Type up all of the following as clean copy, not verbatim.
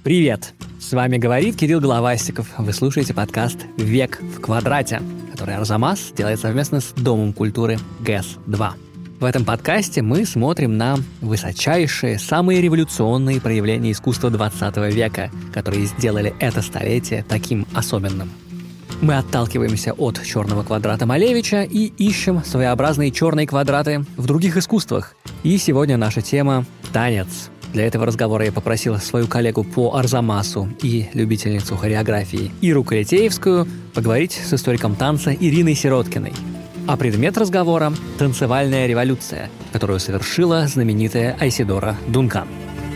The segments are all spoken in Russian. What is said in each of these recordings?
Привет! С вами говорит Кирилл Головастиков. Вы слушаете подкаст «Век в квадрате», который Арзамас делает совместно с Домом культуры ГЭС-2. В этом подкасте мы смотрим на высочайшие, самые революционные проявления искусства 20 века, которые сделали это столетие таким особенным. Мы отталкиваемся от черного квадрата Малевича и ищем своеобразные черные квадраты в других искусствах. И сегодня наша тема – танец. Для этого разговора я попросила свою коллегу по Арзамасу и любительницу хореографии Иру Калитеевскую поговорить с историком танца Ириной Сироткиной. А предмет разговора – танцевальная революция, которую совершила знаменитая Айседора Дункан.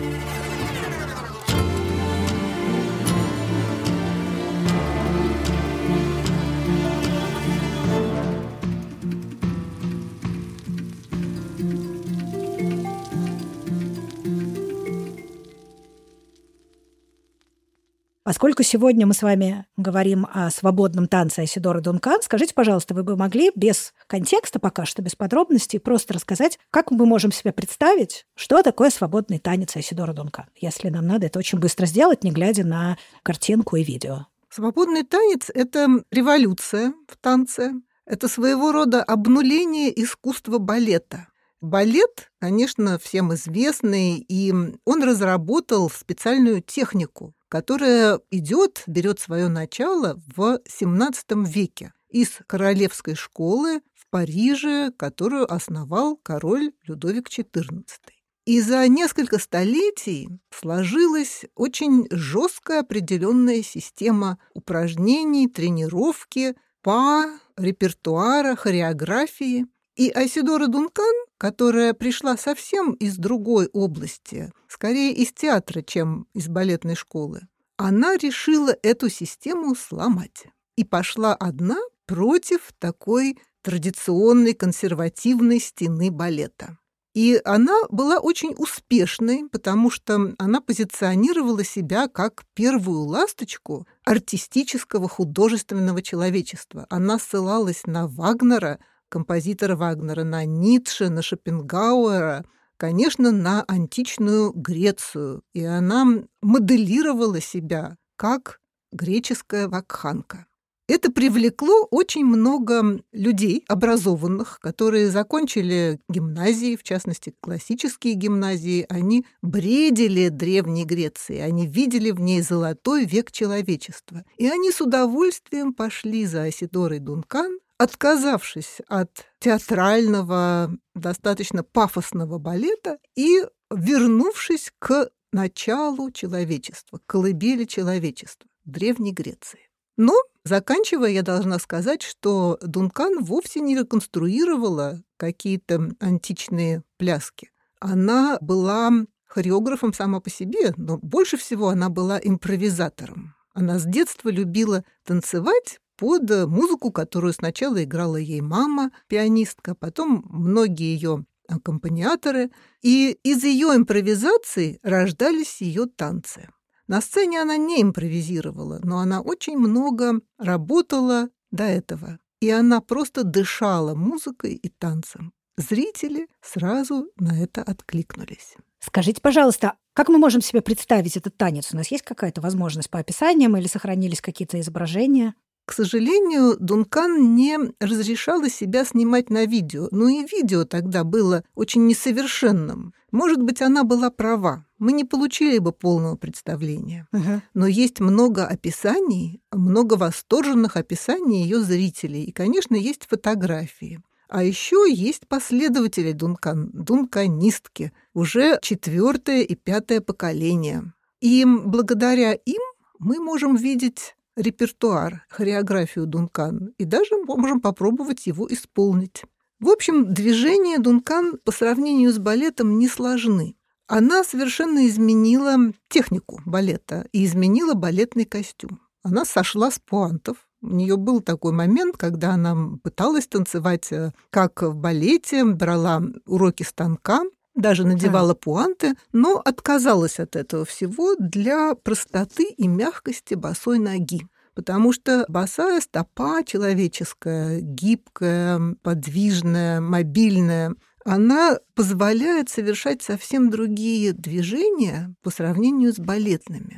Поскольку сегодня мы с вами говорим о свободном танце Айседоры Дункан, скажите, пожалуйста, вы бы могли без контекста пока что, без подробностей, просто рассказать, как мы можем себе представить, что такое свободный танец Айседоры Дункан? Если нам надо это очень быстро сделать, не глядя на картинку и видео. Свободный танец — это революция в танце, это своего рода обнуление искусства балета. Балет, конечно, всем известный, и он разработал специальную технику, которая берет свое начало в XVII веке из королевской школы в Париже, которую основал король Людовик XIV. И за несколько столетий сложилась очень жесткая определенная система упражнений, тренировки, репертуара, хореографии. И Айседора Дункан, которая пришла совсем из другой области, скорее из театра, чем из балетной школы, она решила эту систему сломать. И пошла одна против такой традиционной консервативной стены балета. И она была очень успешной, потому что она позиционировала себя как первую ласточку артистического художественного человечества. Она ссылалась на Вагнера, композитора Вагнера, на Ницше, на Шопенгауэра, конечно, на античную Грецию. И она моделировала себя как греческая вакханка. Это привлекло очень много людей, образованных, которые закончили гимназии, в частности, классические гимназии. Они бредили Древней Грецией, они видели в ней золотой век человечества. И они с удовольствием пошли за Айседорой Дункан, отказавшись от театрального, достаточно пафосного балета и вернувшись к началу человечества, к колыбели человечества, Древней Греции. Но, заканчивая, я должна сказать, что Дункан вовсе не реконструировала какие-то античные пляски. Она была хореографом сама по себе, но больше всего она была импровизатором. Она с детства любила танцевать под музыку, которую сначала играла ей мама, пианистка, потом многие ее аккомпаниаторы. И из ее импровизаций рождались ее танцы. На сцене она не импровизировала, но она очень много работала до этого. И она просто дышала музыкой и танцем. Зрители сразу на это откликнулись. Скажите, пожалуйста, как мы можем себе представить этот танец? У нас есть какая-то возможность по описаниям или сохранились какие-то изображения? К сожалению, Дункан не разрешала себя снимать на видео. Ну и видео тогда было очень несовершенным. Может быть, она была права. Мы не получили бы полного представления. Но есть много описаний, много восторженных описаний ее зрителей. И, конечно, есть фотографии. А еще есть последователи Дункан, дунканистки, уже 4-е и 5-е поколение. И благодаря им мы можем видеть репертуар, хореографию Дункан, и даже можем попробовать его исполнить. В общем, движения Дункан по сравнению с балетом не сложны. Она совершенно изменила технику балета и изменила балетный костюм. Она сошла с пуантов. У нее был такой момент, когда она пыталась танцевать как в балете, брала уроки станка, даже надевала пуанты, но отказалась от этого всего для простоты и мягкости босой ноги. Потому что босая стопа человеческая, гибкая, подвижная, мобильная, она позволяет совершать совсем другие движения по сравнению с балетными.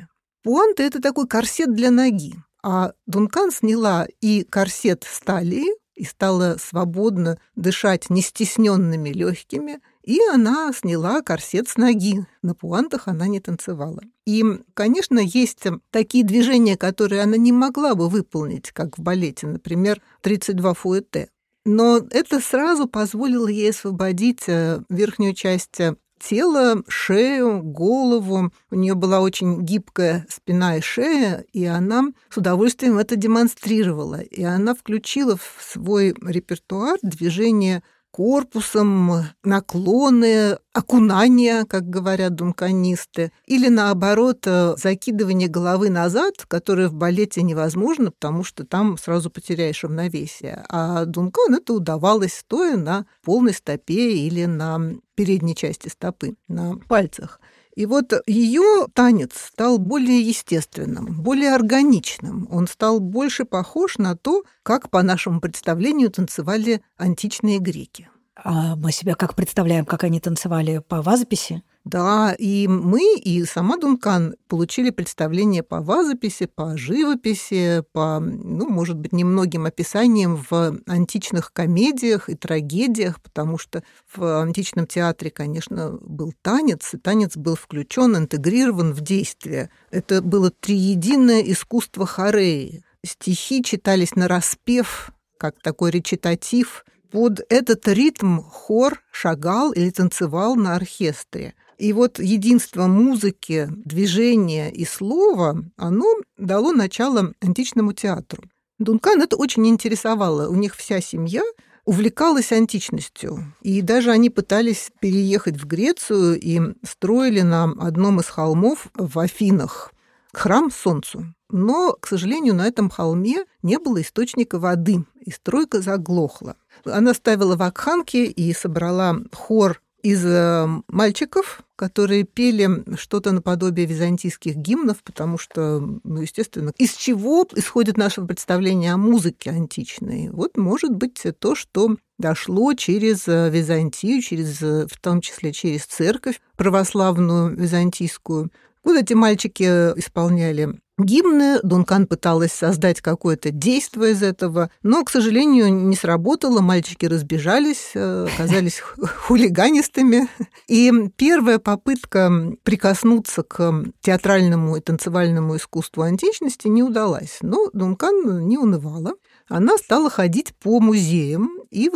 Пуанта – это такой корсет для ноги. А Дункан сняла и корсет с талии, и стала свободно дышать нестесненными легкими, и она сняла корсет с ноги. На пуантах она не танцевала. И, конечно, есть такие движения, которые она не могла бы выполнить, как в балете, например, 32 фуэте. Но это сразу позволило ей освободить верхнюю часть тела, шею, голову. У нее была очень гибкая спина и шея, и она с удовольствием это демонстрировала. И она включила в свой репертуар движение корпусом, наклоны, окунания, как говорят дунканисты, или, наоборот, закидывание головы назад, которое в балете невозможно, потому что там сразу потеряешь равновесие. А Дункан это удавалось, стоя на полной стопе или на передней части стопы, на пальцах. И вот ее танец стал более естественным, более органичным. Он стал больше похож на то, как, по нашему представлению, танцевали античные греки. А мы себя как представляем, как они танцевали по вазописи? Да, и мы, и сама Дункан получили представление по вазописи, по живописи, по, может быть, немногим описаниям в античных комедиях и трагедиях, потому что в античном театре, конечно, был танец, и танец был включен, интегрирован в действие. Это было триединое искусство хореи. Стихи читались нараспев, как такой речитатив. Под этот ритм хор шагал или танцевал на оркестре. И вот единство музыки, движения и слова, оно дало начало античному театру. Дункан это очень интересовало. У них вся семья увлекалась античностью. И даже они пытались переехать в Грецию и строили на одном из холмов в Афинах храм Солнцу. Но, к сожалению, на этом холме не было источника воды, и стройка заглохла. Она ставила вакханки и собрала хор из мальчиков, которые пели что-то наподобие византийских гимнов, потому что, естественно, из чего исходит наше представление о музыке античной? Вот, может быть, то, что дошло через Византию, в том числе через церковь православную византийскую. Вот эти мальчики исполняли гимны, Дункан пыталась создать какое-то действие из этого, но, к сожалению, не сработало, мальчики разбежались, оказались хулиганистыми. И первая попытка прикоснуться к театральному и танцевальному искусству античности не удалась. Но Дункан не унывала. Она стала ходить по музеям и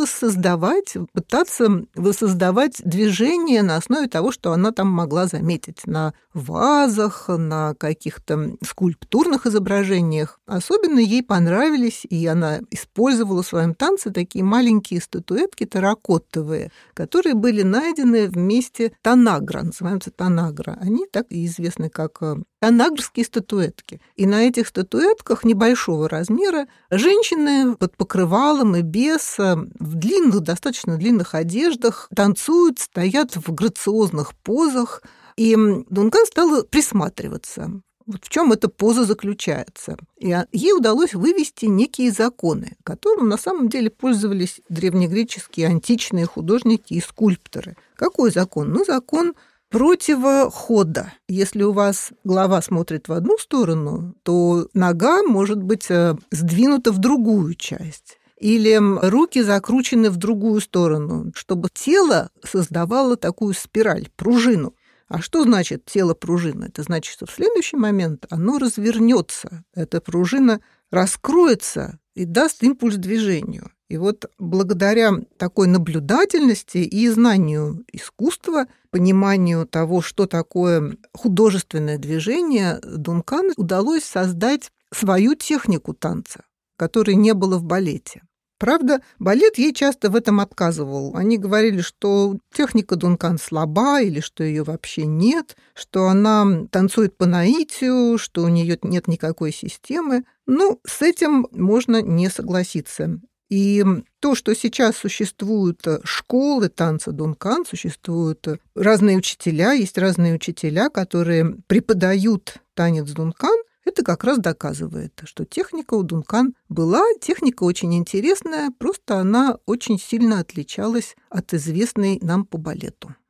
пытаться воссоздавать движение на основе того, что она там могла заметить на вазах, на каких-то скульптурных изображениях. Особенно ей понравились, и она использовала в своем танце такие маленькие статуэтки терракотовые, которые были найдены в месте Танагра, называются Танагра. Они так и известны как танагрские статуэтки. И на этих статуэтках небольшого размера женщины под покрывалом и без, в длинных, достаточно длинных одеждах танцуют, стоят в грациозных позах. И Дункан стала присматриваться, вот в чем эта поза заключается. И ей удалось вывести некие законы, которым на самом деле пользовались древнегреческие античные художники и скульпторы. Какой закон? Закон противохода. Если у вас голова смотрит в одну сторону, то нога может быть сдвинута в другую часть. Или руки закручены в другую сторону, чтобы тело создавало такую спираль, пружину. А что значит тело пружина? Это значит, что в следующий момент оно развернется, эта пружина раскроется и даст импульс движению. И вот благодаря такой наблюдательности и знанию искусства, пониманию того, что такое художественное движение, Дункан удалось создать свою технику танца, которой не было в балете. Правда, балет ей часто в этом отказывал. Они говорили, что техника Дункан слаба или что ее вообще нет, что она танцует по наитию, что у нее нет никакой системы. С этим можно не согласиться. И то, что сейчас существуют школы танца Дункан, существуют разные учителя, есть разные учителя, которые преподают танец Дункан, это как раз доказывает, что техника у Дункан была, техника очень интересная, просто она очень сильно отличалась от известной нам по балету.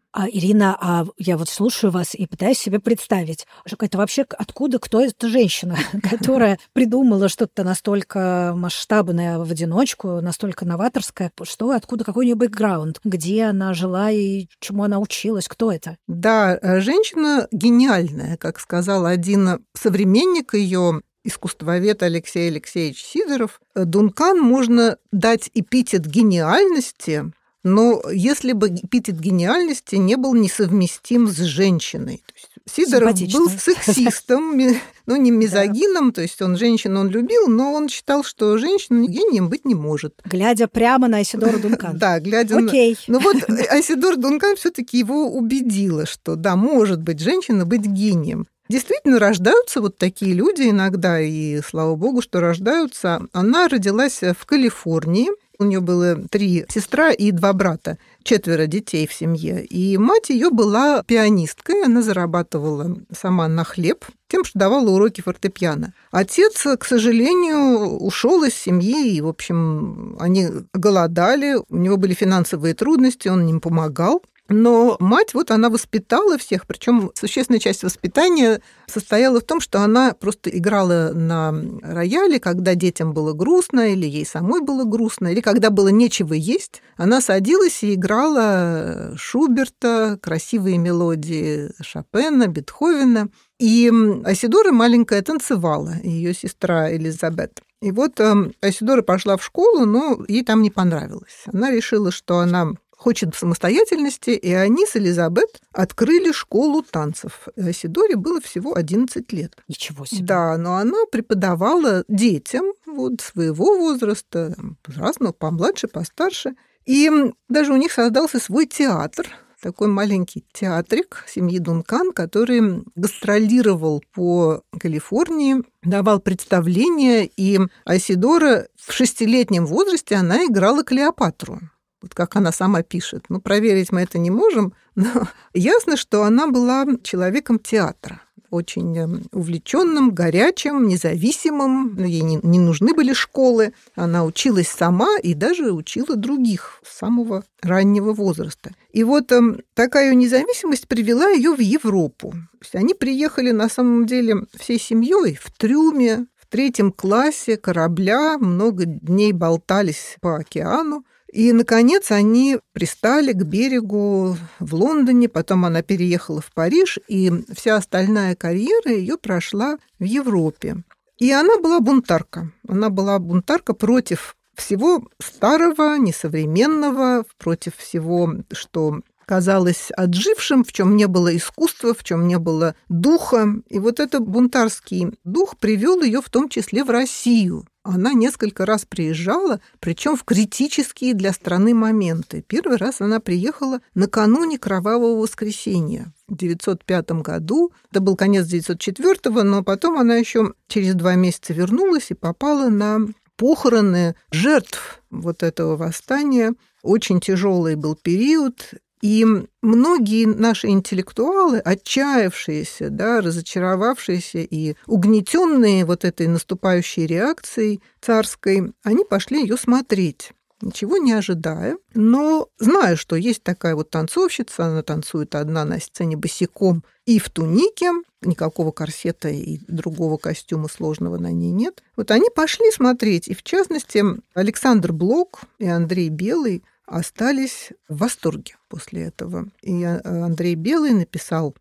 Ирина, я вот слушаю вас и пытаюсь себе представить, что это вообще откуда, кто эта женщина, которая придумала что-то настолько масштабное в одиночку, настолько новаторское, откуда, какой у нее бэкграунд, где она жила и чему она училась, кто это? Да, женщина гениальная, как сказал один современник ее, искусствовед Алексей Алексеевич Сидоров. Дункан можно дать эпитет гениальности, но если бы эпитет гениальности не был несовместим с женщиной. То есть Сидоров был сексистом, не мизогином, то есть он женщину любил, но он считал, что женщина гением быть не может. Глядя прямо на Айседору Дункан. Да, глядя на... Но вот Айседора Дункан все-таки его убедила, что да, может быть женщина быть гением. Действительно, рождаются вот такие люди иногда, и слава богу, что рождаются. Она родилась в Калифорнии. У нее было 3 сестра и 2 брата, 4 детей в семье. И мать ее была пианисткой, она зарабатывала сама на хлеб тем, что давала уроки фортепиано. Отец, к сожалению, ушел из семьи, и, в общем, они голодали, у него были финансовые трудности, он им помогал. Но мать, она воспитала всех, причем существенная часть воспитания состояла в том, что она просто играла на рояле, когда детям было грустно, или ей самой было грустно, или когда было нечего есть. Она садилась и играла Шуберта, красивые мелодии Шопена, Бетховена. И Айседора маленькая танцевала, ее сестра Элизабет. И вот Айседора пошла в школу, но ей там не понравилось. Она решила, что она хочет самостоятельности, и они с Элизабет открыли школу танцев. Айседоре было всего 11 лет. Ничего себе. Да, но она преподавала детям своего возраста, разного, помладше, постарше. И даже у них создался свой театр, такой маленький театрик семьи Дункан, который гастролировал по Калифорнии, давал представления, и Айседора в 6-летнем возрасте она играла Клеопатру. Вот как она сама пишет. Проверить мы это не можем, но ясно, что она была человеком театра, очень увлеченным, горячим, независимым. Ей не нужны были школы. Она училась сама и даже учила других с самого раннего возраста. И такая независимость привела ее в Европу. То есть они приехали на самом деле всей семьей в трюме, в 3 классе корабля, много дней болтались по океану. И, наконец, они пристали к берегу в Лондоне, потом она переехала в Париж, и вся остальная карьера ее прошла в Европе. И она была бунтарка. Она была бунтарка против всего старого, несовременного, против всего, что казалось отжившим, в чем не было искусства, в чем не было духа. И этот бунтарский дух привел ее в том числе в Россию. Она несколько раз приезжала, причем в критические для страны моменты. Первый раз она приехала накануне Кровавого воскресенья в 1905 году. Это был конец 1904, но потом она еще через 2 месяца вернулась и попала на похороны жертв этого восстания. Очень тяжелый был период. И многие наши интеллектуалы, отчаявшиеся, разочаровавшиеся и угнетенные этой наступающей реакцией царской, они пошли ее смотреть, ничего не ожидая, но зная, что есть такая танцовщица, она танцует одна на сцене босиком и в тунике, никакого корсета и другого костюма сложного на ней нет. Они пошли смотреть, и в частности Александр Блок и Андрей Белый остались в восторге после этого. И Андрей Белый написал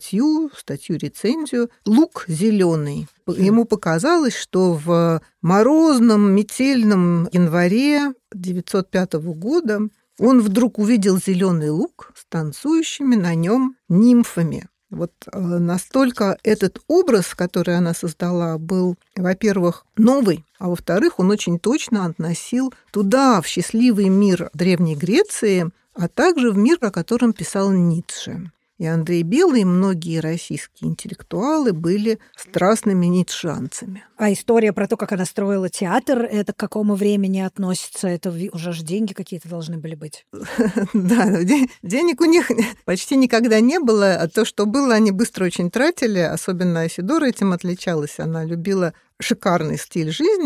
статью-рецензию «Лук зеленый». Ему показалось, что в морозном, метельном январе 1905 года он вдруг увидел зеленый луг с танцующими на нем нимфами. Настолько этот образ, который она создала, был, во-первых, новый, а во-вторых, он очень точно относил туда, в счастливый мир Древней Греции, а также в мир, о котором писал Ницше. И Андрей Белый, и многие российские интеллектуалы были страстными ницшеанцами. А история про то, как она строила театр, это к какому времени относится? Это уже же деньги какие-то должны были быть. Да, денег у них почти никогда не было, а то, что было, они быстро очень тратили, особенно Айседора этим отличалась. Она любила шикарный стиль жизни.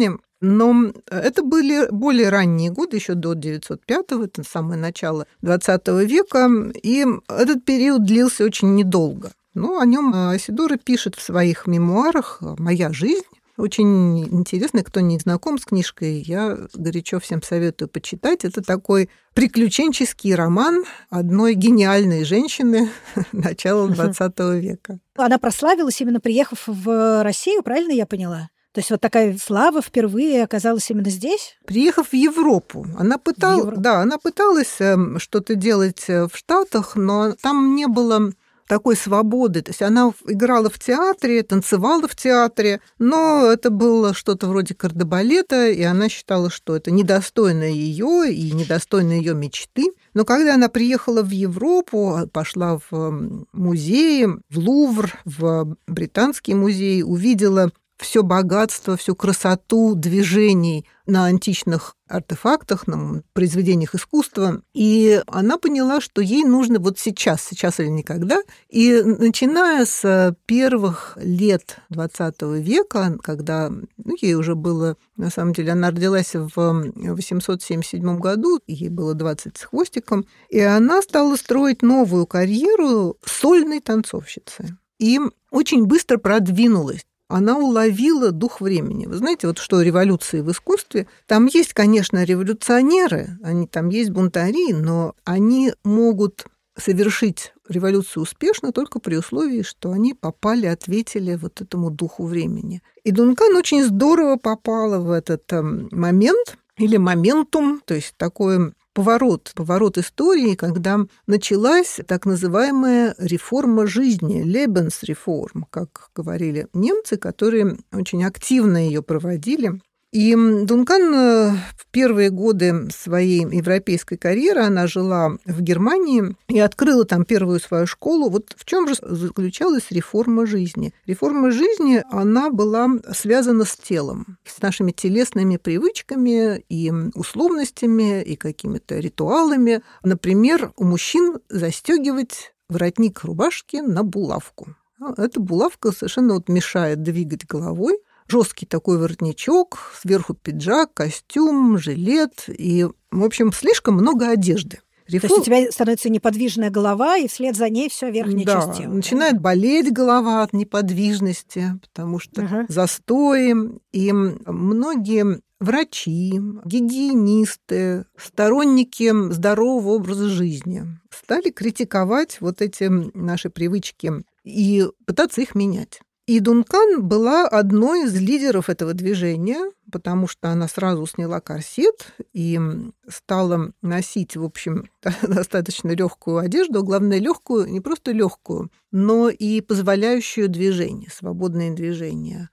Но это были более ранние годы, еще до 905-го, это самое начало XX века, и этот период длился очень недолго. Но о нем Айседора пишет в своих мемуарах «Моя жизнь». Очень интересно, кто не знаком с книжкой, я горячо всем советую почитать. Это такой приключенческий роман одной гениальной женщины начала XX века. Она прославилась именно приехав в Россию, правильно я поняла? То есть вот такая слава впервые оказалась именно здесь? Приехав в Европу, она пыталась что-то делать в Штатах, но там не было такой свободы. То есть она играла в театре, танцевала в театре, но это было что-то вроде кардебалета, и она считала, что это недостойно ее и недостойно ее мечты. Но когда она приехала в Европу, пошла в музеи, в Лувр, в Британский музей, увидела все богатство, всю красоту движений на античных артефактах, на произведениях искусства. И она поняла, что ей нужно вот сейчас или никогда. И начиная с первых лет XX века, когда ей уже было, на самом деле, она родилась в 877 году, ей было 20 с хвостиком, и она стала строить новую карьеру сольной танцовщицы. И очень быстро продвинулась. Она уловила дух времени. Вы знаете, вот что революции в искусстве, там есть, конечно, революционеры, там есть бунтари, но они могут совершить революцию успешно только при условии, что они ответили вот этому духу времени. И Дункан очень здорово попала в этот момент или моментум, то есть такой поворот истории, когда началась так называемая реформа жизни, Lebensreform, как говорили немцы, которые очень активно ее проводили. И Дункан в первые годы своей европейской карьеры, она жила в Германии и открыла там первую свою школу. Вот в чем же заключалась реформа жизни? Реформа жизни, она была связана с телом, с нашими телесными привычками и условностями, и какими-то ритуалами. Например, у мужчин застегивать воротник рубашки на булавку. Эта булавка совершенно мешает двигать головой. Жесткий такой воротничок, сверху пиджак, костюм, жилет и, в общем, слишком много одежды. То есть у тебя становится неподвижная голова, и вслед за ней все верхняя часть тела. Начинает болеть голова от неподвижности, потому что застои. И многие врачи, гигиенисты, сторонники здорового образа жизни стали критиковать вот эти наши привычки и пытаться их менять. И Дункан была одной из лидеров этого движения, потому что она сразу сняла корсет и стала носить, в общем, достаточно легкую одежду, главное, легкую, не просто легкую, но и позволяющую движение, свободные движения.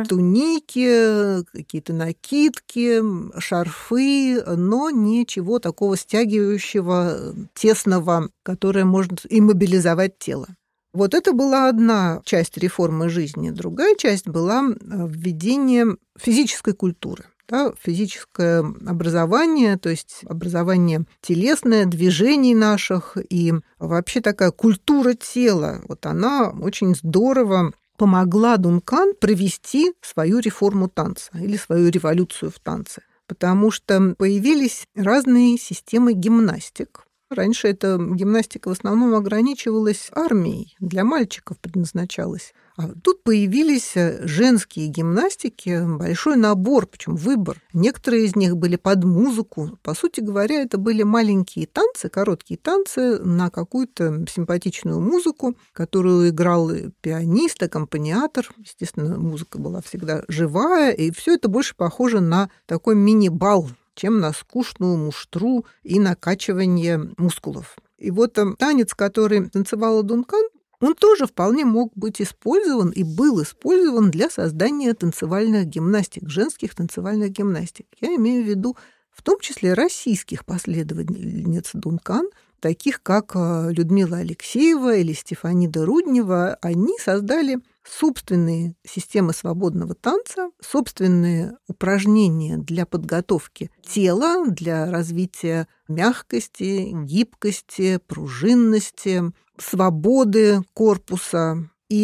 Туники, какие-то накидки, шарфы, но ничего такого стягивающего, тесного, которое может иммобилизовать тело. Вот это была одна часть реформы жизни. Другая часть была введение физической культуры. Да, физическое образование, то есть образование телесное, движений наших и вообще такая культура тела. Вот она очень здорово помогла Дункан провести свою реформу танца или свою революцию в танце, потому что появились разные системы гимнастик. Раньше эта гимнастика в основном ограничивалась армией, для мальчиков предназначалась. А тут появились женские гимнастики, большой набор, причем выбор. Некоторые из них были под музыку. По сути говоря, это были маленькие танцы, короткие танцы на какую-то симпатичную музыку, которую играл пианист, аккомпаниатор. Естественно, музыка была всегда живая, и все это больше похоже на такой мини-бал, чем на скучную муштру и накачивание мускулов. И вот танец, который танцевала Дункан, он тоже вполне мог быть использован и был использован для создания танцевальных гимнастик, женских танцевальных гимнастик. Я имею в виду в том числе российских последовательниц Дункан, таких как Людмила Алексеева или Стефанида Руднева. Они создали собственные системы свободного танца, собственные упражнения для подготовки тела, для развития мягкости, гибкости, пружинности, свободы корпуса. И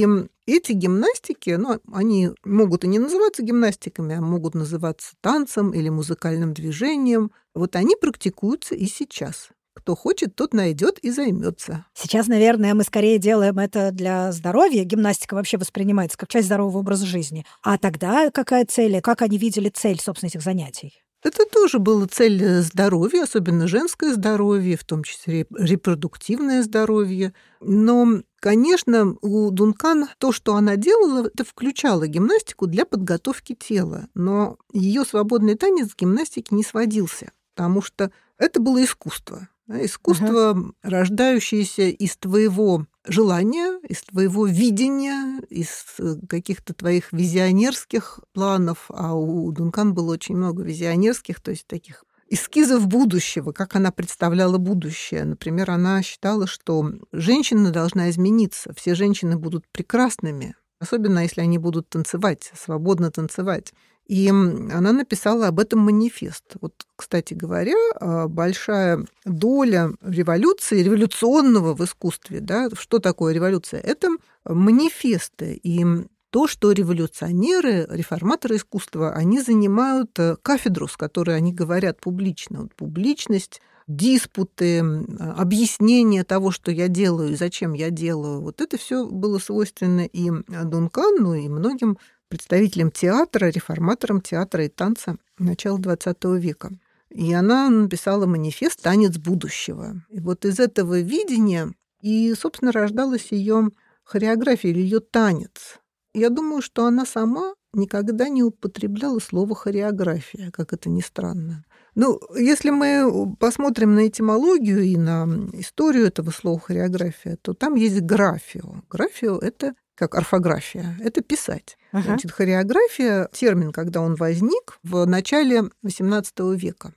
эти гимнастики, они могут и не называться гимнастиками, а могут называться танцем или музыкальным движением. Вот они практикуются и сейчас. Кто хочет, тот найдет и займется. Сейчас, наверное, мы скорее делаем это для здоровья. Гимнастика вообще воспринимается как часть здорового образа жизни. А тогда какая цель? Как они видели цель, собственно, этих занятий? Это тоже была цель здоровья, особенно женское здоровье, в том числе репродуктивное здоровье. Но, конечно, у Дункан то, что она делала, это включало гимнастику для подготовки тела. Но ее свободный танец к гимнастике не сводился, потому что это было искусство. Искусство, рождающееся из твоего желания, из твоего видения, из каких-то твоих визионерских планов. А у Дункан было очень много визионерских, то есть таких эскизов будущего, как она представляла будущее. Например, она считала, что женщина должна измениться, все женщины будут прекрасными, особенно если они будут танцевать, свободно танцевать. И она написала об этом манифест. Вот, кстати говоря, большая доля революции, революционного в искусстве, да, что такое революция? Это манифесты. И то, что революционеры, реформаторы искусства, они занимают кафедру, с которой они говорят публично. Вот публичность, диспуты, объяснение того, что я делаю и зачем я делаю. Вот это все было свойственно и Дункан, и многим представителем театра, реформатором театра и танца начала XX века. И она написала манифест «Танец будущего». И вот из этого видения и, собственно, рождалась ее хореография или ее танец. Я думаю, что она сама никогда не употребляла слово «хореография», как это ни странно. Если мы посмотрим на этимологию и на историю этого слова «хореография», то там есть графио. Графио — это как орфография, это писать. Значит, хореография, термин, когда он возник в начале XVIII века,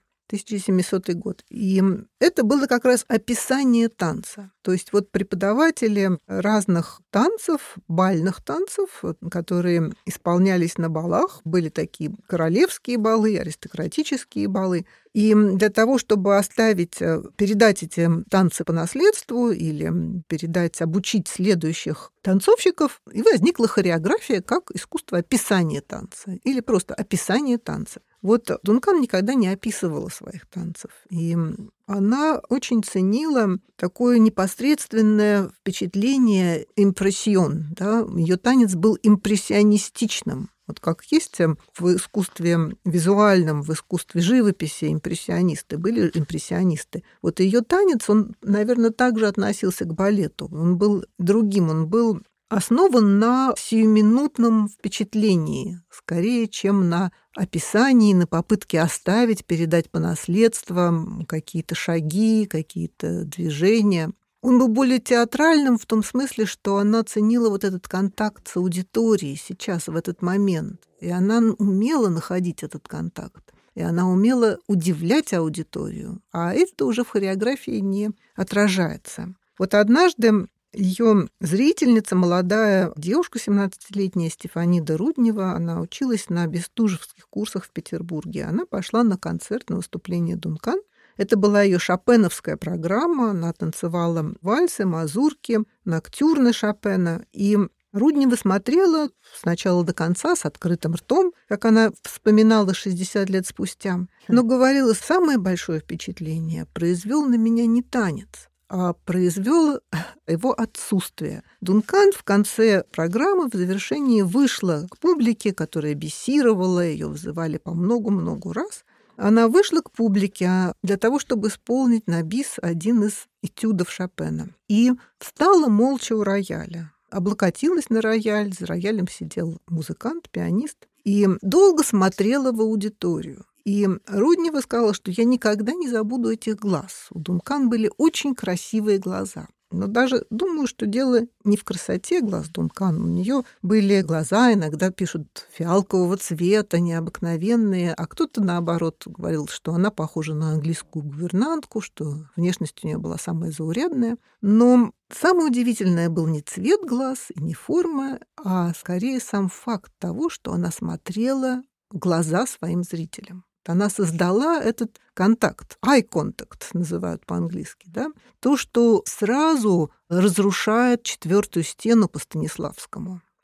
1700 год. И это было как раз описание танца. То есть вот преподаватели разных танцев, бальных танцев, которые исполнялись на балах, были такие королевские балы, аристократические балы. И для того, чтобы передать эти танцы по наследству или обучить следующих танцовщиков, и возникла хореография как искусство описания танца или просто описание танца. Вот Дункан никогда не описывала своих танцев. И она очень ценила такое непосредственное впечатление импрессион. Да? Ее танец был импрессионистичным. Вот как есть в искусстве визуальном, в искусстве живописи импрессионисты, были импрессионисты. Вот ее танец, он, наверное, также относился к балету. Он был другим, он был основан на сиюминутном впечатлении, скорее, чем на описании, на попытке оставить, передать по наследству какие-то шаги, какие-то движения. Он был более театральным в том смысле, что она ценила вот этот контакт с аудиторией сейчас, в этот момент. И она умела находить этот контакт. И она умела удивлять аудиторию. А это уже в хореографии не отражается. Вот однажды ее зрительница, молодая девушка, 17-летняя Стефанида Руднева, она училась на бестужевских курсах в Петербурге. Она пошла на концерт, на выступление Дункан. Это была ее шопеновская программа. Она танцевала вальсы, мазурки, ноктюрны Шопена. И Руднева смотрела с начала до конца с открытым ртом, как она вспоминала 60 лет спустя. Но говорила, самое большое впечатление произвел на меня не танец, а произвел его отсутствие. Дункан в конце программы, в завершении, вышла к публике, которая бисировала, ее вызывали по много-много раз. Она вышла к публике для того, чтобы исполнить на бис один из этюдов Шопена. И встала молча у рояля, облокотилась на рояль, за роялем сидел музыкант, пианист, и долго смотрела в аудиторию. И Руднева сказала, что я никогда не забуду этих глаз. У Дункан были очень красивые глаза. Но даже думаю, что дело не в красоте глаз Дункан. У нее были глаза, иногда пишут, фиалкового цвета, необыкновенные, а кто-то, наоборот, говорил, что она похожа на английскую гувернантку, что внешность у нее была самая заурядная. Но самое удивительное был не цвет глаз и не форма, а скорее сам факт того, что она смотрела в глаза своим зрителям. Она создала этот контакт, eye contact называют по-английски, да? То, что сразу разрушает четвертую стену по Станиславскому.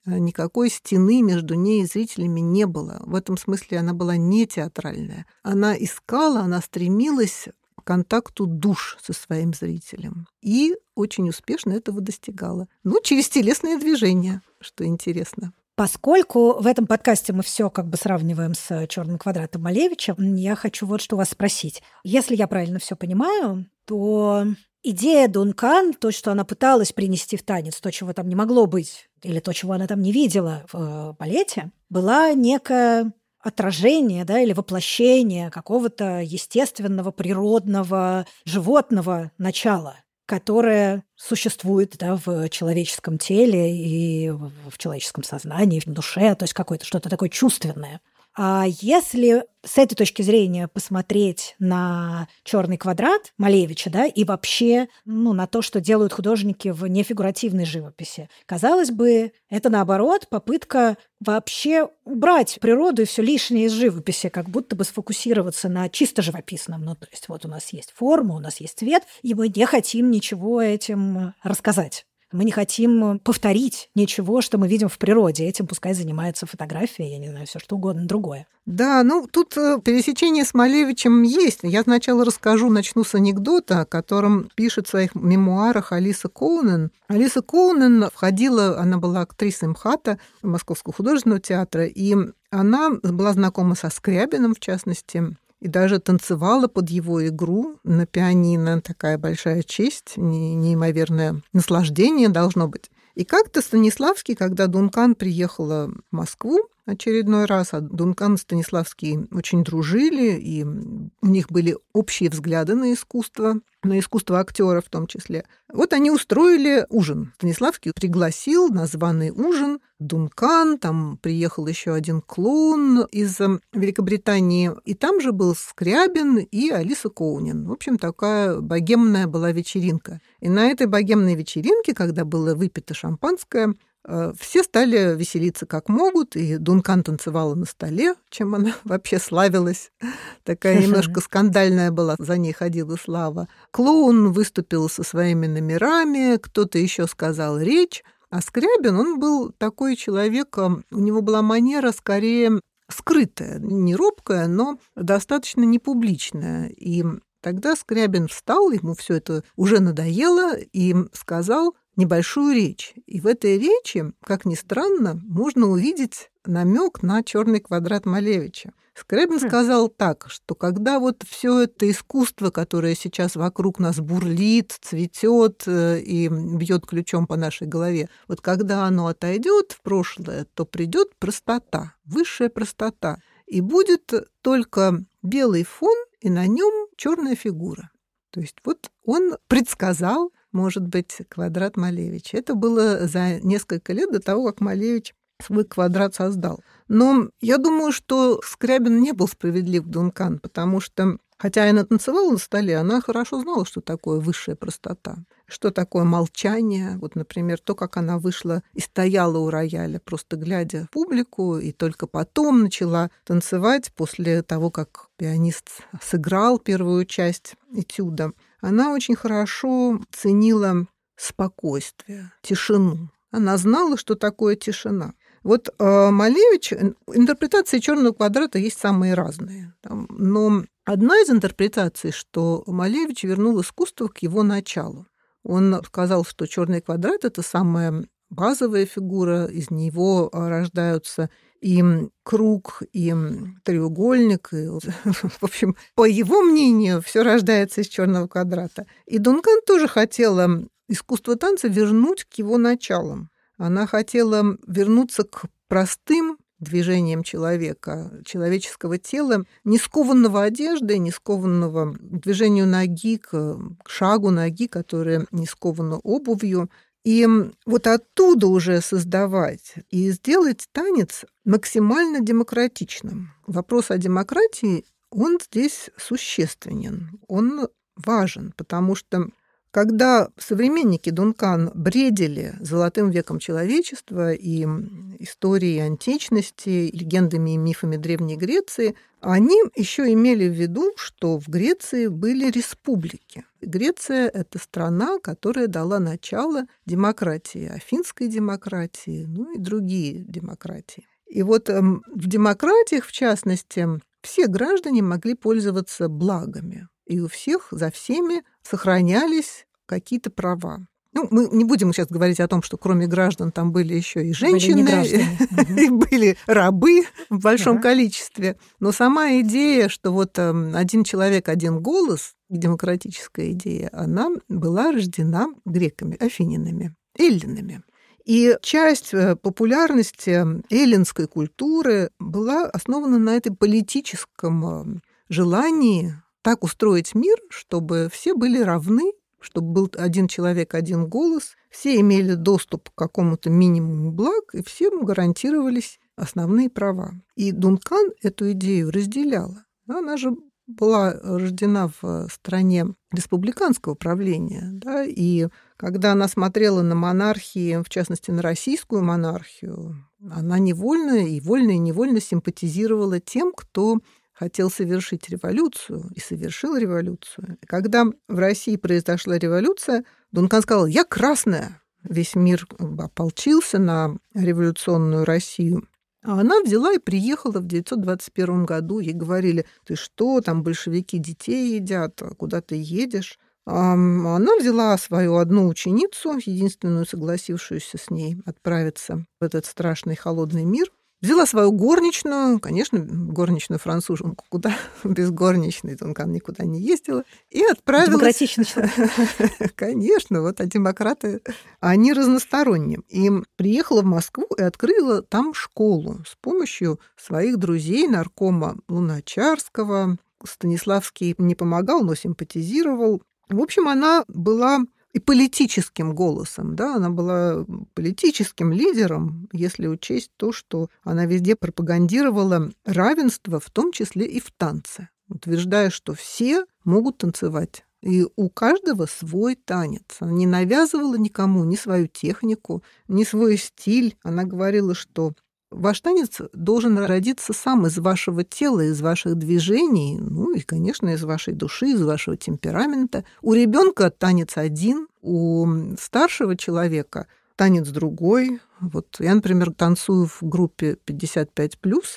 никакой стены между ней и зрителями не было. В этом смысле она была не театральная. Она искала, она стремилась к контакту душ со своим зрителем. И очень успешно этого достигала. Через телесные движения, что интересно. Поскольку в этом подкасте мы все сравниваем с «Черным квадратом» Малевича, я хочу вот что вас спросить. Если я правильно все понимаю, то идея Дункан, то, что она пыталась принести в танец, то, чего там не могло быть, или то, чего она там не видела в балете, была некое отражение, или воплощение какого-то естественного, природного, животного начала, которое существует в человеческом теле и в человеческом сознании, в душе, то есть какое-то что-то такое чувственное. А если с этой точки зрения посмотреть на «Черный квадрат» Малевича, и вообще на то, что делают художники в нефигуративной живописи, казалось бы, это наоборот попытка вообще убрать природу и все лишнее из живописи, как будто бы сфокусироваться на чисто живописном. То есть вот у нас есть форма, у нас есть цвет, и мы не хотим ничего этим рассказать. Мы не хотим повторить ничего, что мы видим в природе. Этим пускай занимается фотография, я не знаю, все что угодно другое. Да, тут пересечение с Малевичем есть. Я сначала начну с анекдота, о котором пишет в своих мемуарах Алиса Коунен. Алиса Коунен она была актрисой МХАТа, Московского художественного театра, и она была знакома со Скрябиным, в частности, и даже танцевала под его игру на пианино. Такая большая честь, неимоверное наслаждение должно быть. И как-то Станиславский, когда Дункан приехала в Москву очередной раз, а Дункан и Станиславский очень дружили, и у них были общие взгляды на искусство актера в том числе. Вот они устроили ужин. Станиславский пригласил на званый ужин Дункан, там приехал еще один клоун из Великобритании, и там же был Скрябин и Алиса Коунен. В общем, такая богемная была вечеринка. И на этой богемной вечеринке, когда было выпито шампанское, все стали веселиться как могут, и Дункан танцевала на столе, чем она вообще славилась. Такая немножко скандальная была, за ней ходила слава. Клоун выступил со своими номерами, кто-то еще сказал речь. А Скрябин, он был такой человек, у него была манера скорее скрытая, не робкая, но достаточно непубличная. И тогда Скрябин встал, ему все это уже надоело, и сказал небольшую речь. И в этой речи, как ни странно, можно увидеть намек на «Черный квадрат» Малевича. Скрябин сказал так, что когда вот все это искусство, которое сейчас вокруг нас бурлит, цветет и бьет ключом по нашей голове, вот когда оно отойдет в прошлое, то придет простота, высшая простота, и будет только белый фон, и на нем черная фигура. То есть вот он предсказал, может быть, квадрат Малевича. Это было за несколько лет до того, как Малевич свой квадрат создал. Но я думаю, что Скрябин не был справедлив к Дункан, потому что, хотя она танцевала на столе, она хорошо знала, что такое высшая простота, что такое молчание. Вот, например, то, как она вышла и стояла у рояля, просто глядя в публику, и только потом начала танцевать после того, как пианист сыграл первую часть этюда. Она очень хорошо ценила спокойствие, тишину. Она знала, что такое тишина. Вот Малевич, интерпретации «Черного квадрата» есть самые разные. Но одна из интерпретаций, что Малевич вернул искусство к его началу. Он сказал, что «Черный квадрат» — это самая базовая фигура, из него рождаются и круг, и треугольник. И, в общем, по его мнению, все рождается из «Черного квадрата». И Дункан тоже хотела искусство танца вернуть к его началам. Она хотела вернуться к простым движениям человека, человеческого тела, не скованного одеждой, не скованного движению ноги к шагу ноги, которая не скована обувью. И вот оттуда уже создавать и сделать танец максимально демократичным. Вопрос о демократии, он здесь существенен, он важен, потому что когда современники Дункан бредили золотым веком человечества и историей античности, легендами и мифами Древней Греции, они еще имели в виду, что в Греции были республики. Греция – это страна, которая дала начало демократии, афинской демократии, и другие демократии. И вот в демократиях, в частности, все граждане могли пользоваться благами, и у всех за всеми сохранялись какие-то права. Мы не будем сейчас говорить о том, что кроме граждан там были еще и женщины, и были рабы в большом количестве. Но сама идея, что вот один человек, один голос, демократическая идея, она была рождена греками, афининами, эллинами. И часть популярности эллинской культуры была основана на этой политическом желании так устроить мир, чтобы все были равны, чтобы был один человек, один голос, все имели доступ к какому-то минимуму благ, и всем гарантировались основные права. И Дункан эту идею разделяла. Она же была рождена в стране республиканского правления, да, и когда она смотрела на монархии, в частности, на российскую монархию, она невольно и вольно и невольно симпатизировала тем, кто хотел совершить революцию и совершил революцию. И когда в России произошла революция, Дункан сказал: «Я красная». Весь мир ополчился на революционную Россию. А она взяла и приехала в 1921 году. Ей говорили: «Ты что, там большевики детей едят, куда ты едешь?» Она взяла свою одну ученицу, единственную согласившуюся с ней отправиться в этот страшный холодный мир, взяла свою горничную, конечно, горничную француженку, куда без горничной Дункан никуда не ездила, и отправилась... Демократичный человек. Конечно, вот, а демократы, они разносторонние. И приехала в Москву и открыла там школу с помощью своих друзей, наркома Луначарского. Станиславский не помогал, но симпатизировал. В общем, она была и политическим голосом, да, она была политическим лидером, если учесть то, что она везде пропагандировала равенство, в том числе и в танце, утверждая, что все могут танцевать. И у каждого свой танец. Она не навязывала никому ни свою технику, ни свой стиль. Она говорила, что ваш танец должен родиться сам из вашего тела, из ваших движений, и, конечно, из вашей души, из вашего темперамента. У ребенка танец один, у старшего человека танец другой. Вот я, например, танцую в группе 55+,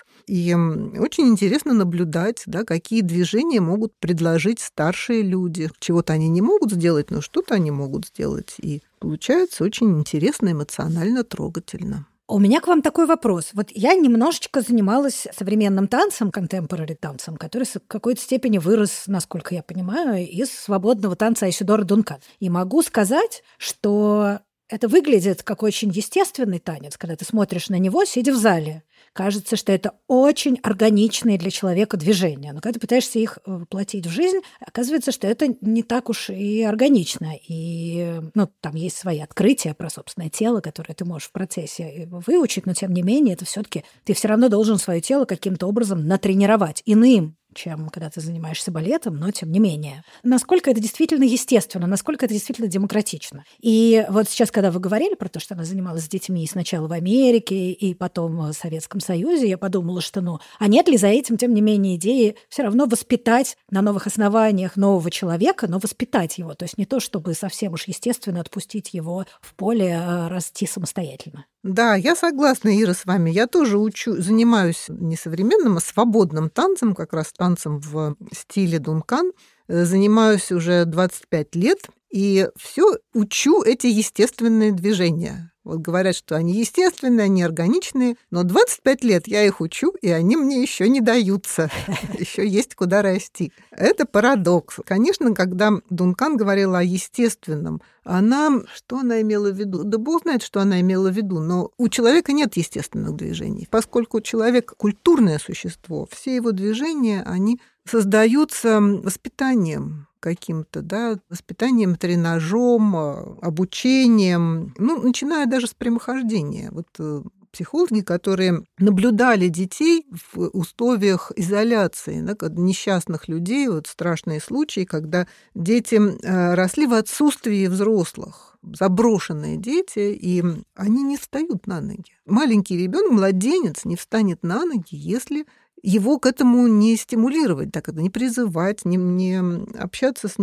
и очень интересно наблюдать, да, какие движения могут предложить старшие люди. Чего-то они не могут сделать, но что-то они могут сделать. И получается очень интересно, эмоционально, трогательно. У меня к вам такой вопрос. Вот я немножечко занималась современным танцем, контемпорари танцем, который в какой-то степени вырос, насколько я понимаю, из свободного танца Айседора Дункан. И могу сказать, что это выглядит как очень естественный танец, когда ты смотришь на него, сидя в зале. Кажется, что это очень органичные для человека движения. Но когда ты пытаешься их воплотить в жизнь, оказывается, что это не так уж и органично. И там есть свои открытия про собственное тело, которые ты можешь в процессе выучить, но тем не менее это все-таки ты все равно должен свое тело каким-то образом натренировать иным, чем когда ты занимаешься балетом, но тем не менее. Насколько это действительно естественно, насколько это действительно демократично. И вот сейчас, когда вы говорили про то, что она занималась с детьми сначала в Америке и потом в Советском Союзе, я подумала, что а нет ли за этим, тем не менее, идеи все равно воспитать на новых основаниях нового человека, но воспитать его. То есть не то, чтобы совсем уж естественно отпустить его в поле расти самостоятельно. Да, я согласна, Ира, с вами. Я тоже занимаюсь не современным, а свободным танцем, как раз танцем в стиле Дункан. Занимаюсь уже 25 лет, и все учу эти естественные движения. Вот говорят, что они естественные, они органичные, но 25 лет я их учу, и они мне еще не даются. Еще есть куда расти. Это парадокс. Конечно, когда Дункан говорила о естественном, что она имела в виду? Да бог знает, что она имела в виду, но у человека нет естественных движений. Поскольку человек культурное существо, все его движения, они создаются воспитанием каким-то, да, воспитанием, тренажом, обучением, начиная даже с прямохождения. Вот психологи, которые наблюдали детей в условиях изоляции, да, несчастных людей, вот страшные случаи, когда дети росли в отсутствии взрослых, заброшенные дети, и они не встают на ноги. Маленький ребенок, младенец не встанет на ноги, если его к этому не стимулировать, так это не призывать, не общаться с ним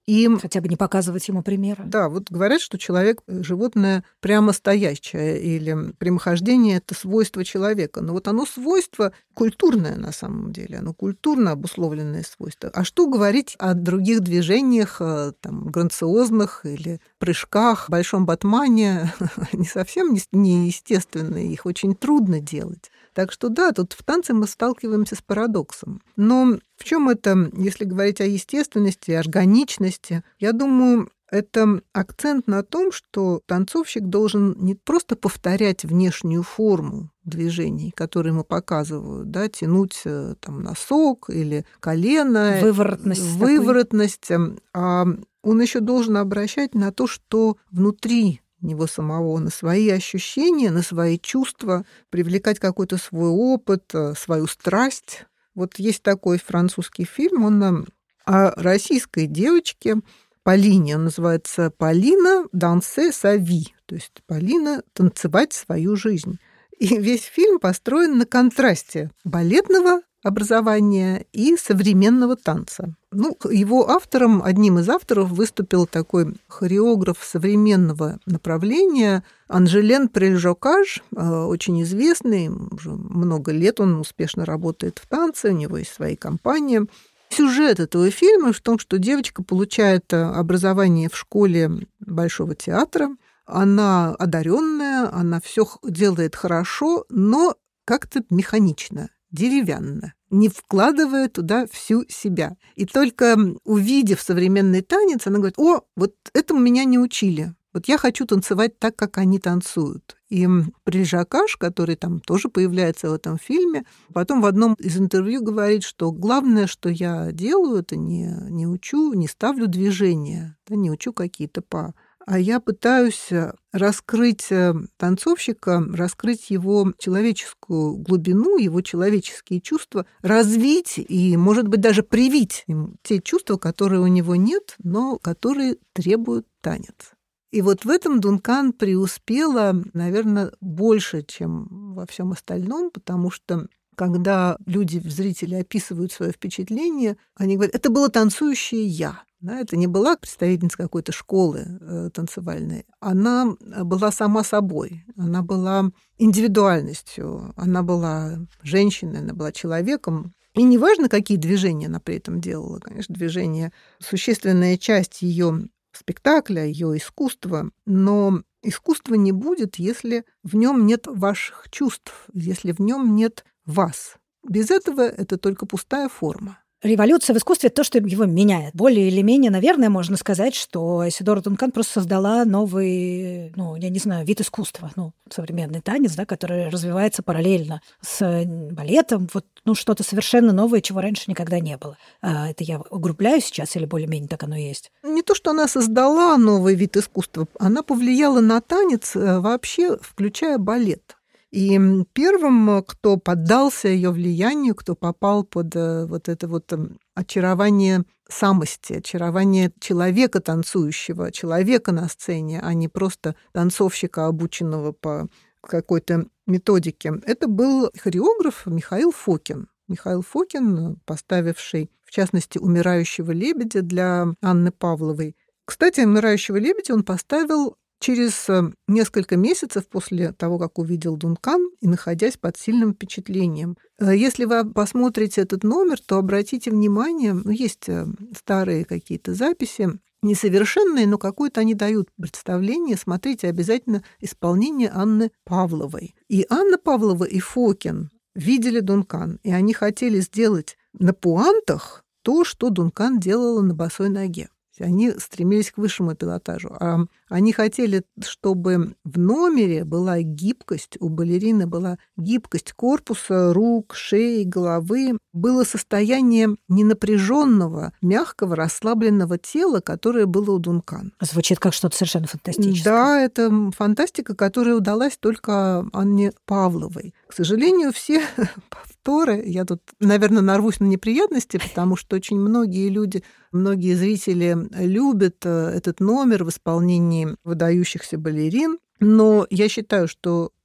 И хотя бы не показывать ему примера. да, вот говорят, что человек – животное прямо стоящее, или прямохождение – это свойство человека. Но вот оно свойство культурное на самом деле, оно культурно обусловленное свойство. А что говорить о других движениях, там, грациозных или прыжках, большом батмане? Они совсем неестественные, их очень трудно делать. Так что да, тут в танце мы сталкиваемся с парадоксом. Но в чем это, если говорить о естественности, органичности? Я думаю, это акцент на том, что танцовщик должен не просто повторять внешнюю форму движений, которые ему показывают, да, тянуть там носок или колено, выворотность, а он еще должен обращать на то, что внутри него самого, на свои ощущения, на свои чувства, привлекать какой-то свой опыт, свою страсть. Вот есть такой французский фильм, он о российской девочке Полине, он называется «Полина danser sa vie», то есть Полина танцевать свою жизнь. И весь фильм построен на контрасте балетного образования и современного танца. Ну, его автором, одним из авторов выступил такой хореограф современного направления Анжелен Прельжокаж, очень известный, уже много лет он успешно работает в танце, у него есть свои компании. Сюжет этого фильма в том, что девочка получает образование в школе Большого театра, она одаренная, она все делает хорошо, но как-то механично, деревянно, не вкладывая туда всю себя. И только увидев современный танец, она говорит: «О, вот этому меня не учили. Вот я хочу танцевать так, как они танцуют». И Прельжокаж, который там тоже появляется в этом фильме, потом в одном из интервью говорит, что главное, что я делаю, это не учу, не ставлю движения, да, не учу какие-то па, а я пытаюсь раскрыть танцовщика, раскрыть его человеческую глубину, его человеческие чувства, развить и, может быть, даже привить им те чувства, которые у него нет, но которые требуют танец. И вот в этом Дункан преуспела, наверное, больше, чем во всем остальном, потому что когда люди, зрители, описывают свое впечатление, они говорят: это было танцующее «я». Да, это не была представительница какой-то школы танцевальной. Она была сама собой, она была индивидуальностью, она была женщиной, она была человеком. И неважно, какие движения она при этом делала. Конечно, движение – существенная часть ее спектакля, ее искусства, но искусства не будет, если в нем нет ваших чувств, если в нем нет вас. Без этого это только пустая форма. Революция в искусстве – это то, что его меняет. Более или менее, наверное, можно сказать, что Исидора Дункан просто создала новый, я не знаю, вид искусства, современный танец, да, который развивается параллельно с балетом, что-то совершенно новое, чего раньше никогда не было. Это я углубляю сейчас или более-менее так оно и есть? Не то, что она создала новый вид искусства, она повлияла на танец вообще, включая балет. И первым, кто поддался ее влиянию, кто попал под вот это вот очарование самости, очарование человека танцующего, человека на сцене, а не просто танцовщика, обученного по какой-то методике, это был хореограф Михаил Фокин. Михаил Фокин, поставивший, в частности, «Умирающего лебедя» для Анны Павловой. Кстати, «Умирающего лебедя» он поставил через несколько месяцев после того, как увидел Дункан и находясь под сильным впечатлением. Если вы посмотрите этот номер, то обратите внимание, есть старые какие-то записи, несовершенные, но какое-то они дают представление. Смотрите обязательно исполнение Анны Павловой. И Анна Павлова, и Фокин видели Дункан, и они хотели сделать на пуантах то, что Дункан делала на босой ноге. Они стремились к высшему пилотажу. А они хотели, чтобы в номере была гибкость, у балерины была гибкость корпуса, рук, шеи, головы. Было состояние ненапряженного, мягкого, расслабленного тела, которое было у Дункан. Звучит как что-то совершенно фантастическое. Да, это фантастика, которая удалась только Анне Павловой. К сожалению, все повторы, я тут, наверное, нарвусь на неприятности, потому что очень многие люди, многие зрители любят этот номер в исполнении выдающихся балерин, но я считаю, что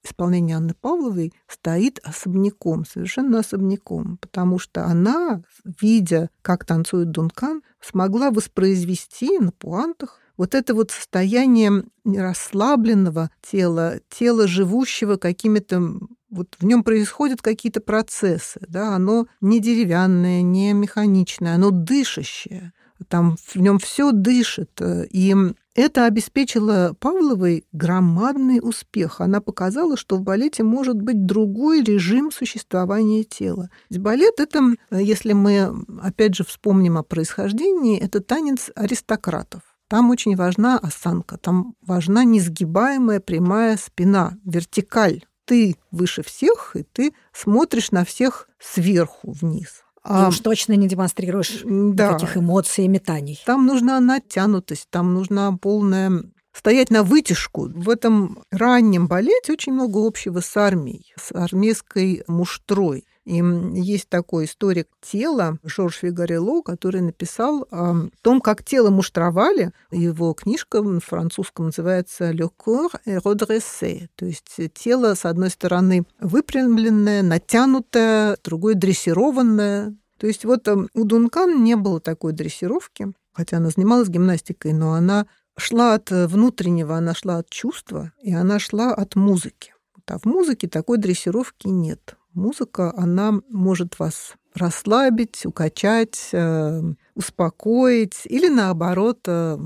исполнении Анны Павловой стоит особняком, совершенно особняком, потому что она, видя, как танцует Дункан, смогла воспроизвести на пуантах вот это вот состояние расслабленного тела, тела, живущего какими-то... Вот в нем происходят какие-то процессы, да, оно не деревянное, не механичное, оно дышащее. Там в нем все дышит. И это обеспечило Павловой громадный успех. Она показала, что в балете может быть другой режим существования тела. Балет — это, если мы опять же вспомним о происхождении, это танец аристократов. Там очень важна осанка, там важна несгибаемая прямая спина, вертикаль. Ты выше всех, и ты смотришь на всех сверху вниз. И уж точно не демонстрируешь никаких эмоций и метаний. Там нужна натянутость, там нужна полная... Стоять на вытяжку. В этом раннем балете очень много общего с армией, с армейской муштрой. И есть такой историк тела Жорж Фигарело, который написал о том, как тело муштровали. Его книжка в французском называется «Le corps est redressé», то есть тело, с одной стороны, выпрямленное, натянутое, с другой дрессированное. То есть вот у Дункан не было такой дрессировки, хотя она занималась гимнастикой, но она шла от внутреннего, она шла от чувства, и она шла от музыки. А в музыке такой дрессировки нет. Музыка, она может вас расслабить, укачать, успокоить или, наоборот,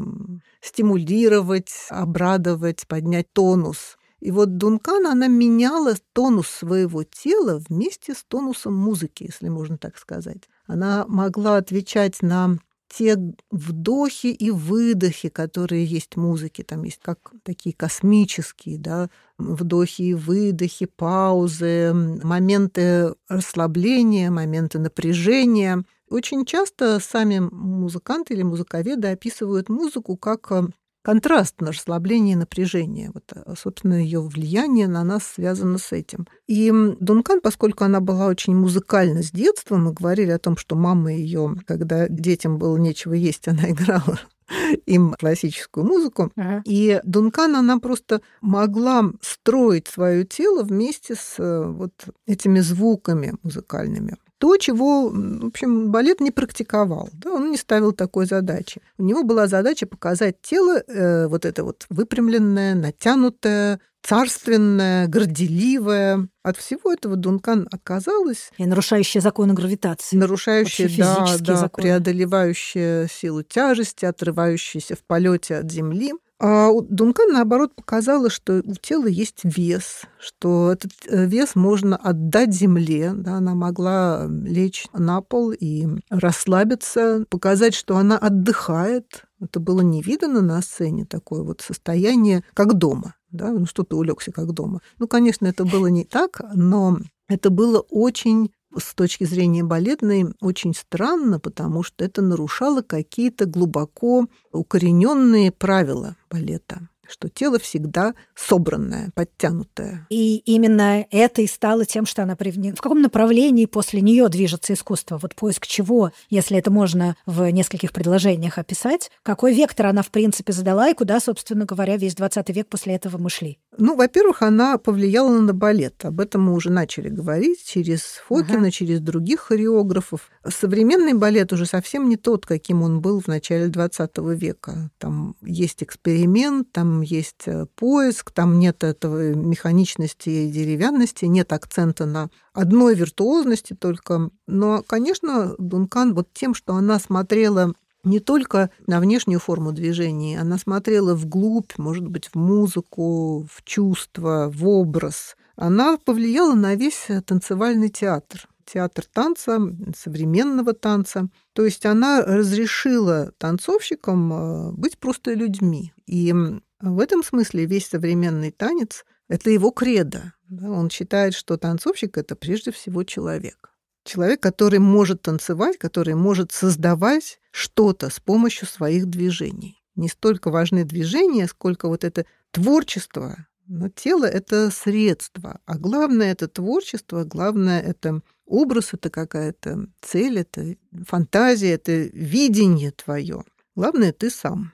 стимулировать, обрадовать, поднять тонус. И вот Дункан, она меняла тонус своего тела вместе с тонусом музыки, если можно так сказать. Она могла отвечать на те вдохи и выдохи, которые есть в музыке. Там есть как такие космические, да, вдохи и выдохи, паузы, моменты расслабления, моменты напряжения. Очень часто сами музыканты или музыковеды описывают музыку как контраст на расслабление и напряжение. Вот, собственно, ее влияние на нас связано с этим. И Дункан, поскольку она была очень музыкальна с детства, мы говорили о том, что мама ее, когда детям было нечего есть, она играла им классическую музыку. И Дункан, она просто могла строить свое тело вместе с вот этими звуками музыкальными. То, чего, в общем, балет не практиковал, да, он не ставил такой задачи. У него была задача показать тело вот это вот выпрямленное, натянутое, царственное, горделивое. От всего этого Дункан отказалась. И нарушающая законы гравитации. Нарушающая, да, преодолевающая силу тяжести, отрывающаяся в полете от земли. А Дункан, наоборот, показала, что у тела есть вес, что этот вес можно отдать земле. Да, она могла лечь на пол и расслабиться, показать, что она отдыхает. Это было не видно на сцене, такое вот состояние, как дома. Да? Ну, что ты улегся, как дома. Ну, конечно, это было не так, но это было очень... с точки зрения балетной, очень странно, потому что это нарушало какие-то глубоко укорененные правила балета, что тело всегда собранное, подтянутое. И именно это и стало тем, что она привнесла. В каком направлении после нее движется искусство? Вот поиск чего, если это можно в нескольких предложениях описать? Какой вектор она, в принципе, задала, и куда, собственно говоря, весь 20 век после этого мы шли? Ну, во-первых, она повлияла на балет. Об этом мы уже начали говорить через Фокина, через других хореографов. Современный балет уже совсем не тот, каким он был в начале 20 века. Там есть эксперимент, там есть поиск, там нет этого механичности и деревянности, нет акцента на одной виртуозности только. Но, конечно, Дункан вот тем, что она смотрела не только на внешнюю форму движения, она смотрела вглубь, может быть, в музыку, в чувство, в образ. Она повлияла на весь танцевальный театр. Театр танца, современного танца. То есть она разрешила танцовщикам быть просто людьми. И в этом смысле весь современный танец – это его кредо. Он считает, что танцовщик – это прежде всего человек. Человек, который может танцевать, который может создавать что-то с помощью своих движений. Не столько важны движения, сколько вот это творчество. Но тело – это средство, а главное – это творчество, главное – это образ, это какая-то цель, это фантазия, это видение твое. Главное – ты сам.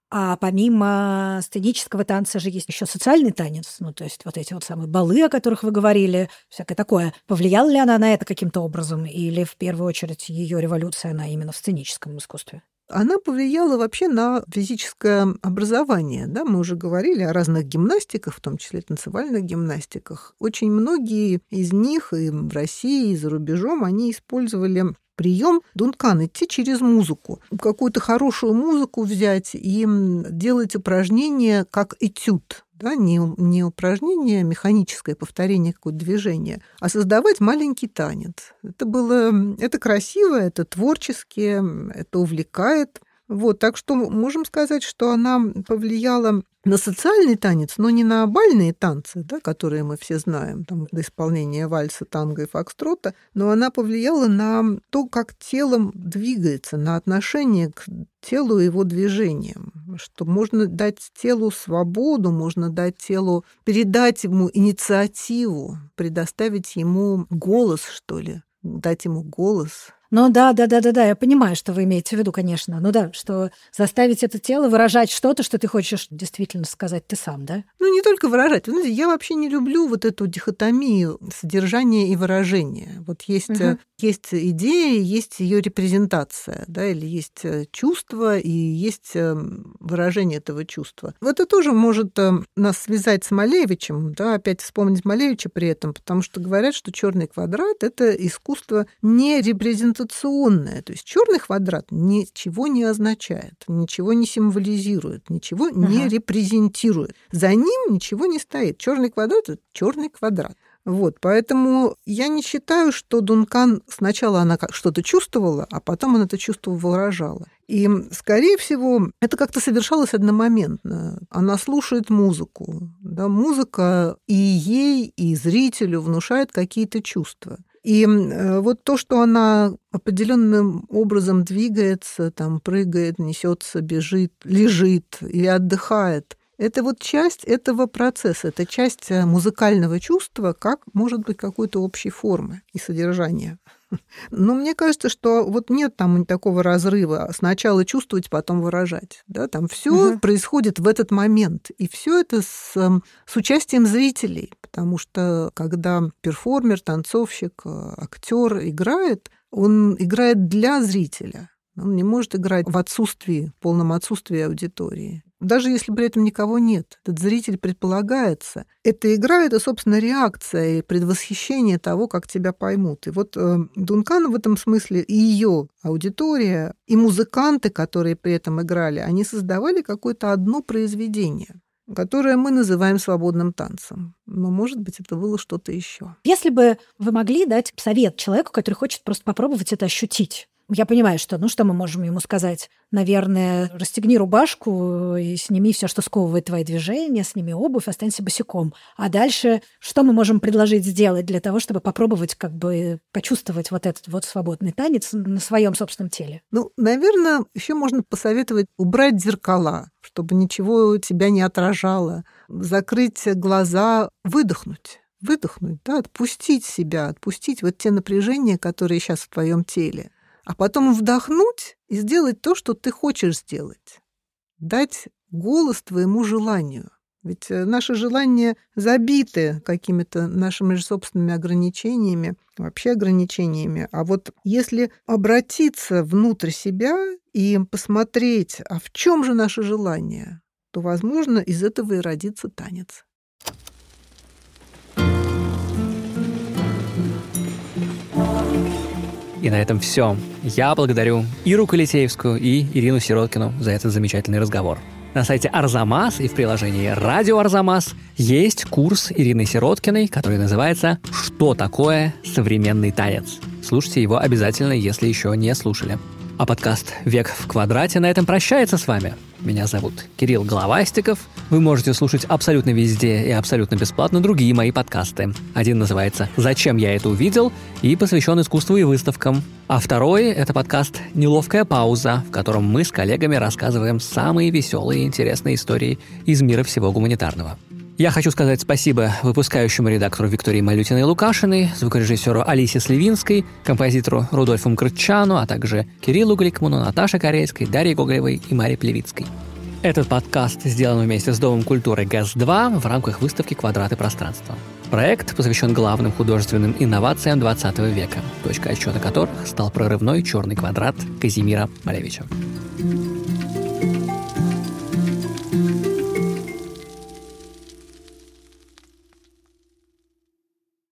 А помимо сценического танца же есть еще социальный танец, ну, то есть вот эти вот самые балы, о которых вы говорили, всякое такое. Повлияла ли она на это каким-то образом? Или в первую очередь ее революция, она именно в сценическом искусстве? Она повлияла вообще на физическое образование. Да? Мы уже говорили о разных гимнастиках, в том числе танцевальных гимнастиках. Очень многие из них и в России, и за рубежом, они использовали прием Дункан, идти через музыку. Какую-то хорошую музыку взять и делать упражнения как этюд. Да, не упражнение, механическое повторение какого-то движения, а создавать маленький танец. Это красиво, это творчески, это увлекает. Вот, так что можем сказать, что она повлияла на социальный танец, но не на бальные танцы, да, которые мы все знаем, там, до исполнения вальса, танго и фокстрота, но она повлияла на то, как телом двигается, на отношение к телу и его движениям, что можно дать телу свободу, можно дать телу, передать ему инициативу, предоставить ему голос, что ли, дать ему голос. Ну да, я понимаю, что вы имеете в виду, конечно. Ну да, что заставить это тело выражать что-то, что ты хочешь действительно сказать ты сам, да? Ну, не только выражать. Вы знаете, я вообще не люблю вот эту дихотомию содержания и выражения. Вот есть идея, есть ее репрезентация, да, или есть чувство, и есть выражение этого чувства. Это тоже может нас связать с Малевичем, да, опять вспомнить Малевича при этом, потому что говорят, что черный квадрат — это искусство не репрезентационное. То есть черный квадрат ничего не означает, ничего не символизирует, ничего не репрезентирует. За ним ничего не стоит. Черный квадрат — это черный квадрат. Вот, поэтому я не считаю, что Дункан сначала она что-то чувствовала, а потом она это чувство выражала. И, скорее всего, это как-то совершалось одномоментно. Она слушает музыку. Да, музыка и ей, и зрителю внушает какие-то чувства. И вот то, что она определенным образом двигается, там, прыгает, несется, бежит, лежит или отдыхает, это вот часть этого процесса, это часть музыкального чувства, как, может быть, какой-то общей формы и содержания. Но мне кажется, что вот нет там такого разрыва. Сначала чувствовать, потом выражать. Да? Там все происходит в этот момент. И все это с участием зрителей. Потому что когда перформер, танцовщик, актер играет, он играет для зрителя. Он не может играть в полном отсутствии аудитории. Даже если при этом никого нет. Этот зритель предполагается. Эта игра — это, собственно, реакция и предвосхищение того, как тебя поймут. И вот Дункан в этом смысле, и ее аудитория, и музыканты, которые при этом играли, они создавали какое-то одно произведение, которое мы называем свободным танцем. Но, может быть, это было что-то еще. Если бы вы могли дать совет человеку, который хочет просто попробовать это ощутить, я понимаю, что, что мы можем ему сказать? Наверное, расстегни рубашку и сними все, что сковывает твои движения, сними обувь, останься босиком. А дальше что мы можем предложить сделать для того, чтобы попробовать как бы почувствовать вот этот вот свободный танец на своем собственном теле? Ну, наверное, еще можно посоветовать убрать зеркала, чтобы ничего тебя не отражало, закрыть глаза, выдохнуть, да, отпустить себя, отпустить вот те напряжения, которые сейчас в твоем теле. А потом вдохнуть и сделать то, что ты хочешь сделать. Дать голос твоему желанию. Ведь наши желания забиты какими-то нашими же собственными ограничениями, вообще ограничениями. А вот если обратиться внутрь себя и посмотреть, а в чем же наше желание, то, возможно, из этого и родится танец. И на этом все. Я благодарю Иру Колесеевскую и Ирину Сироткину за этот замечательный разговор. На сайте Арзамас и в приложении «Радио Арзамас» есть курс Ирины Сироткиной, который называется «Что такое современный танец?». Слушайте его обязательно, если еще не слушали. А подкаст «Век в квадрате» на этом прощается с вами. Меня зовут Кирилл Головастиков. Вы можете слушать абсолютно везде и абсолютно бесплатно другие мои подкасты. Один называется «Зачем я это увидел?» и посвящен искусству и выставкам. А второй — это подкаст «Неловкая пауза», в котором мы с коллегами рассказываем самые веселые и интересные истории из мира всего гуманитарного. Я хочу сказать спасибо выпускающему редактору Виктории Малютиной-Лукашиной, звукорежиссеру Алисе Сливинской, композитору Рудольфу Мкртчану, а также Кириллу Гликману, Наташе Корейской, Дарье Гоголевой и Маре Плевицкой. Этот подкаст сделан вместе с Домом культуры ГЭС-2 в рамках выставки «Квадраты пространства». Проект посвящен главным художественным инновациям 20 века, точкой отсчета которых стал прорывной черный квадрат Казимира Малевича.